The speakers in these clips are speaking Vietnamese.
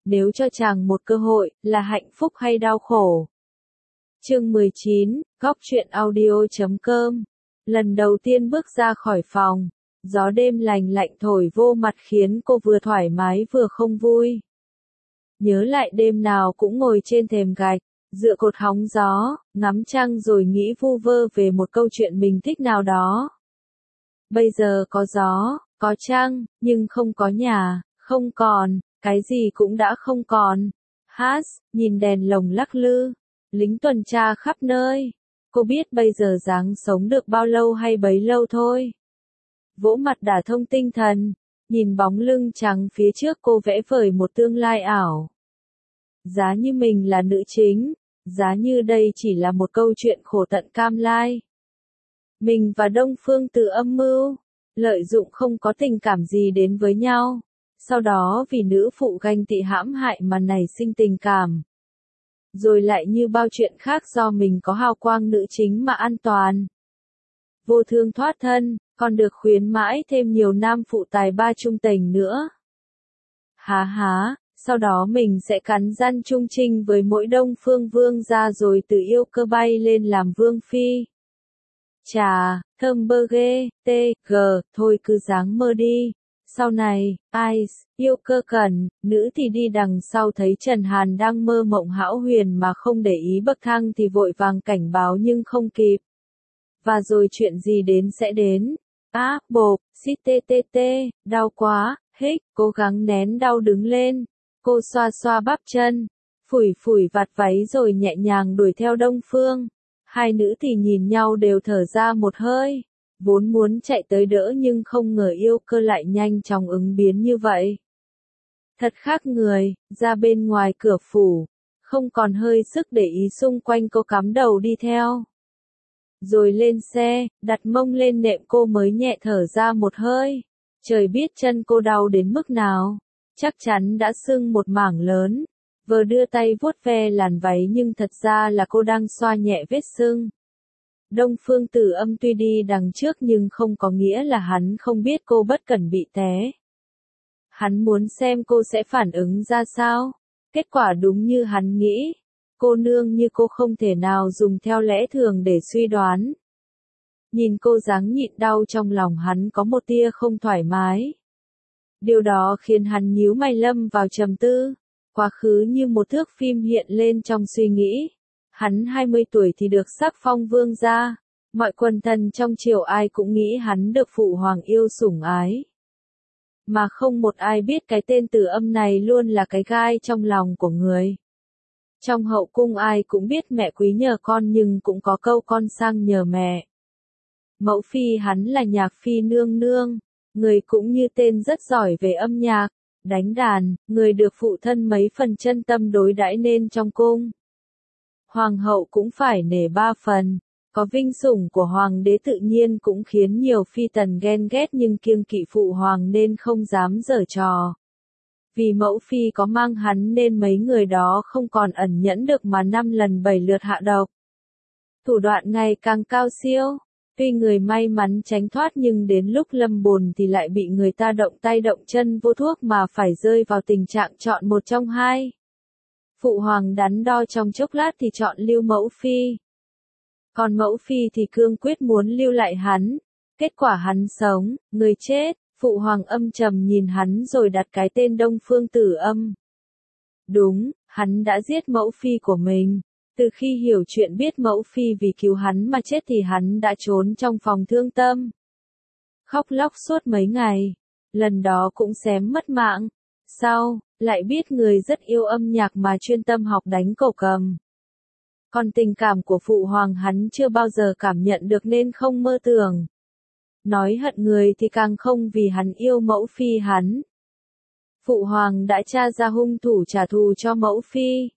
nếu cho chàng một cơ hội, là hạnh phúc hay đau khổ? Chương 19, Góc truyện audio.com. Lần đầu tiên bước ra khỏi phòng, gió đêm lành lạnh thổi vô mặt khiến cô vừa thoải mái vừa không vui. Nhớ lại đêm nào cũng ngồi trên thềm gạch, dựa cột hóng gió, ngắm trăng rồi nghĩ vu vơ về một câu chuyện mình thích nào đó. Bây giờ có gió, có trăng, nhưng không có nhà, không còn, cái gì cũng đã không còn. Nhìn đèn lồng lắc lư, lính tuần tra khắp nơi. Cô biết bây giờ dáng sống được bao lâu hay bấy lâu thôi. Vỗ mặt đả thông tinh thần, nhìn bóng lưng trắng phía trước cô vẽ vời một tương lai ảo. Giá như mình là nữ chính, giá như đây chỉ là một câu chuyện khổ tận cam lai. Mình và Đông Phương Tử âm mưu, lợi dụng không có tình cảm gì đến với nhau. Sau đó vì nữ phụ ganh tị hãm hại mà nảy sinh tình cảm. Rồi lại như bao chuyện khác do mình có hào quang nữ chính mà an toàn. Vô thương thoát thân, còn được khuyến mãi thêm nhiều nam phụ tài ba trung tình nữa. Sau đó mình sẽ cắn răng trung trinh với mỗi Đông Phương vương gia rồi từ yêu cơ bay lên làm vương phi. Chà, thơm bơ ghê, thôi cứ dáng mơ đi. Sau này, yêu cơ cần, nữ thì đi đằng sau thấy Trần Hàn đang mơ mộng hão huyền mà không để ý bậc thang thì vội vàng cảnh báo nhưng không kịp. Và rồi chuyện gì đến sẽ đến. Bộp, đau quá, cố gắng nén đau đứng lên. Cô xoa xoa bắp chân, phủi vạt váy rồi nhẹ nhàng đuổi theo Đông Phương. Hai nữ thì nhìn nhau đều thở ra một hơi. Vốn muốn chạy tới đỡ nhưng không ngờ yêu cơ lại nhanh chóng ứng biến như vậy. Thật khác người, ra bên ngoài cửa phủ, không còn hơi sức để ý xung quanh cô cắm đầu đi theo. Rồi lên xe, đặt mông lên nệm cô mới nhẹ thở ra một hơi. Trời biết chân cô đau đến mức nào, chắc chắn đã sưng một mảng lớn. Vừa đưa tay vuốt ve làn váy nhưng thật ra là cô đang xoa nhẹ vết sưng. Đông Phương Tử âm tuy đi đằng trước nhưng không có nghĩa là hắn không biết cô bất cẩn bị té. Hắn muốn xem cô sẽ phản ứng ra sao. Kết quả đúng như hắn nghĩ. Cô nương như cô không thể nào dùng theo lẽ thường để suy đoán. Nhìn cô dáng nhịn đau trong lòng hắn có một tia không thoải mái. Điều đó khiến hắn nhíu mày lâm vào trầm tư. Quá khứ như một thước phim hiện lên trong suy nghĩ. Hắn 20 tuổi thì được sắc phong vương gia. Mọi quần thần trong triều ai cũng nghĩ hắn được phụ hoàng yêu sủng ái. Mà không một ai biết cái tên Tử âm này luôn là cái gai trong lòng của người. Trong hậu cung ai cũng biết mẹ quý nhờ con nhưng cũng có câu con sang nhờ mẹ. Mẫu phi hắn là nhạc phi nương nương, người cũng như tên rất giỏi về âm nhạc, đánh đàn, người được phụ thân mấy phần chân tâm đối đãi nên trong cung. Hoàng hậu cũng phải nể 3 phần, có vinh sủng của hoàng đế tự nhiên cũng khiến nhiều phi tần ghen ghét nhưng kiêng kỵ phụ hoàng nên không dám giở trò. Vì mẫu phi có mang hắn nên mấy người đó không còn ẩn nhẫn được mà 5 lần 7 lượt hạ độc. Thủ đoạn ngày càng cao siêu, tuy người may mắn tránh thoát nhưng đến lúc lâm bồn thì lại bị người ta động tay động chân vô thuốc mà phải rơi vào tình trạng chọn một trong hai. Phụ hoàng đắn đo trong chốc lát thì chọn lưu mẫu phi. Còn mẫu phi thì cương quyết muốn lưu lại hắn. Kết quả hắn sống, người chết. Phụ hoàng âm trầm nhìn hắn rồi đặt cái tên Đông Phương Tử âm. Đúng, hắn đã giết mẫu phi của mình. Từ khi hiểu chuyện biết mẫu phi vì cứu hắn mà chết thì hắn đã trốn trong phòng thương tâm. Khóc lóc suốt mấy ngày. Lần đó cũng xém mất mạng. Sau, lại biết người rất yêu âm nhạc mà chuyên tâm học đánh cẩu cầm. Còn tình cảm của phụ hoàng hắn chưa bao giờ cảm nhận được nên không mơ tưởng. Nói hận người thì càng không vì hắn yêu mẫu phi hắn. Phụ hoàng đã tra ra hung thủ trả thù cho mẫu phi.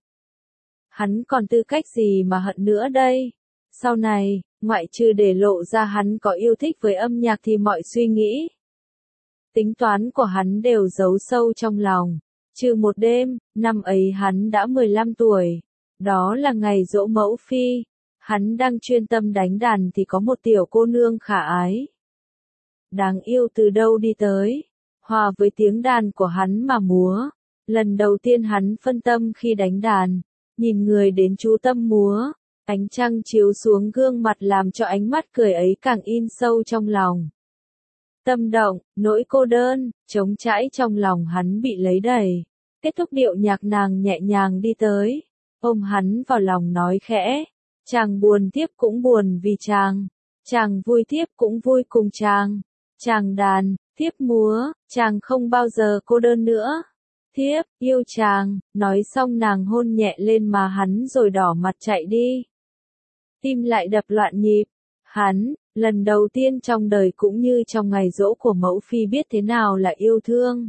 Hắn còn tư cách gì mà hận nữa đây? Sau này, ngoại trừ để lộ ra hắn có yêu thích với âm nhạc thì mọi suy nghĩ, tính toán của hắn đều giấu sâu trong lòng. Trừ một đêm, năm ấy hắn đã 15 tuổi. Đó là ngày giỗ mẫu phi. Hắn đang chuyên tâm đánh đàn thì có một tiểu cô nương khả ái. Đáng yêu từ đâu đi tới, hòa với tiếng đàn của hắn mà múa. Lần đầu tiên hắn phân tâm khi đánh đàn, nhìn người đến chú tâm múa, ánh trăng chiếu xuống gương mặt làm cho ánh mắt cười ấy càng in sâu trong lòng. Tâm động, nỗi cô đơn, trống trải trong lòng hắn bị lấy đầy. Kết thúc điệu nhạc nàng nhẹ nhàng đi tới, ôm hắn vào lòng nói khẽ, chàng buồn tiếp cũng buồn vì chàng vui tiếp cũng vui cùng chàng đàn, tiếp múa, chàng không bao giờ cô đơn nữa. Thiếp, yêu chàng, nói xong nàng hôn nhẹ lên má hắn rồi đỏ mặt chạy đi. Tim lại đập loạn nhịp, hắn, lần đầu tiên trong đời cũng như trong ngày giỗ của mẫu phi biết thế nào là yêu thương.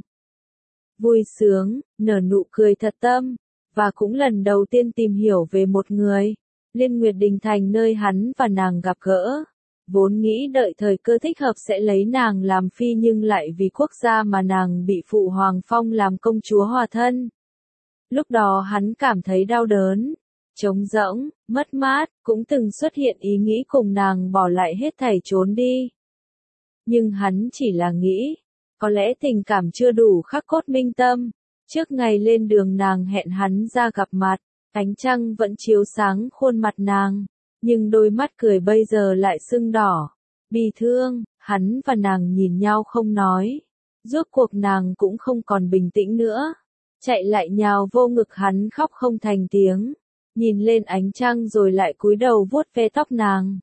Vui sướng, nở nụ cười thật tâm, và cũng lần đầu tiên tìm hiểu về một người. Liên Nguyệt Đình thành nơi hắn và nàng gặp gỡ. Vốn nghĩ đợi thời cơ thích hợp sẽ lấy nàng làm phi nhưng lại vì quốc gia mà nàng bị phụ hoàng phong làm công chúa hòa thân. Lúc đó hắn cảm thấy đau đớn, trống rỗng, mất mát, cũng từng xuất hiện ý nghĩ cùng nàng bỏ lại hết thảy trốn đi. Nhưng hắn chỉ là nghĩ, có lẽ tình cảm chưa đủ khắc cốt minh tâm. Trước ngày lên đường nàng hẹn hắn ra gặp mặt, ánh trăng vẫn chiếu sáng khuôn mặt nàng, nhưng đôi mắt cười bây giờ lại sưng đỏ. Bi thương, hắn và nàng nhìn nhau không nói. Rốt cuộc nàng cũng không còn bình tĩnh nữa. Chạy lại nhào vô ngực hắn khóc không thành tiếng. Nhìn lên ánh trăng rồi lại cúi đầu vuốt ve tóc nàng.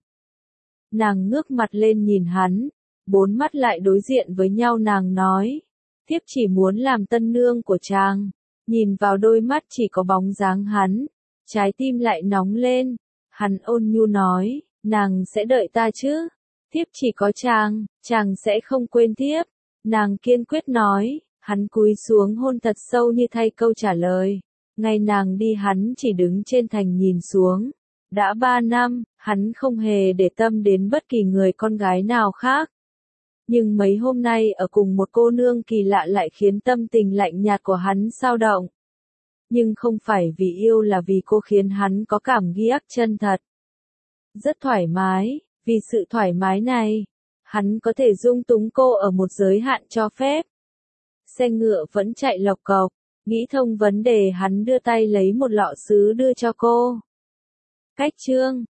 Nàng ngước mặt lên nhìn hắn, bốn mắt lại đối diện với nhau nàng nói. Thiếp chỉ muốn làm tân nương của chàng. Nhìn vào đôi mắt chỉ có bóng dáng hắn, trái tim lại nóng lên. Hắn ôn nhu nói, nàng sẽ đợi ta chứ? Thiếp chỉ có chàng sẽ không quên thiếp. Nàng kiên quyết nói, hắn cúi xuống hôn thật sâu như thay câu trả lời. Ngày nàng đi hắn chỉ đứng trên thành nhìn xuống. Đã 3 năm, hắn không hề để tâm đến bất kỳ người con gái nào khác. Nhưng mấy hôm nay ở cùng một cô nương kỳ lạ lại khiến tâm tình lạnh nhạt của hắn xao động. Nhưng không phải vì yêu là vì cô khiến hắn có cảm giác chân thật. Rất thoải mái, vì sự thoải mái này, hắn có thể dung túng cô ở một giới hạn cho phép. Xe ngựa vẫn chạy lộc cộc, nghĩ thông vấn đề hắn đưa tay lấy một lọ sứ đưa cho cô. Cách chương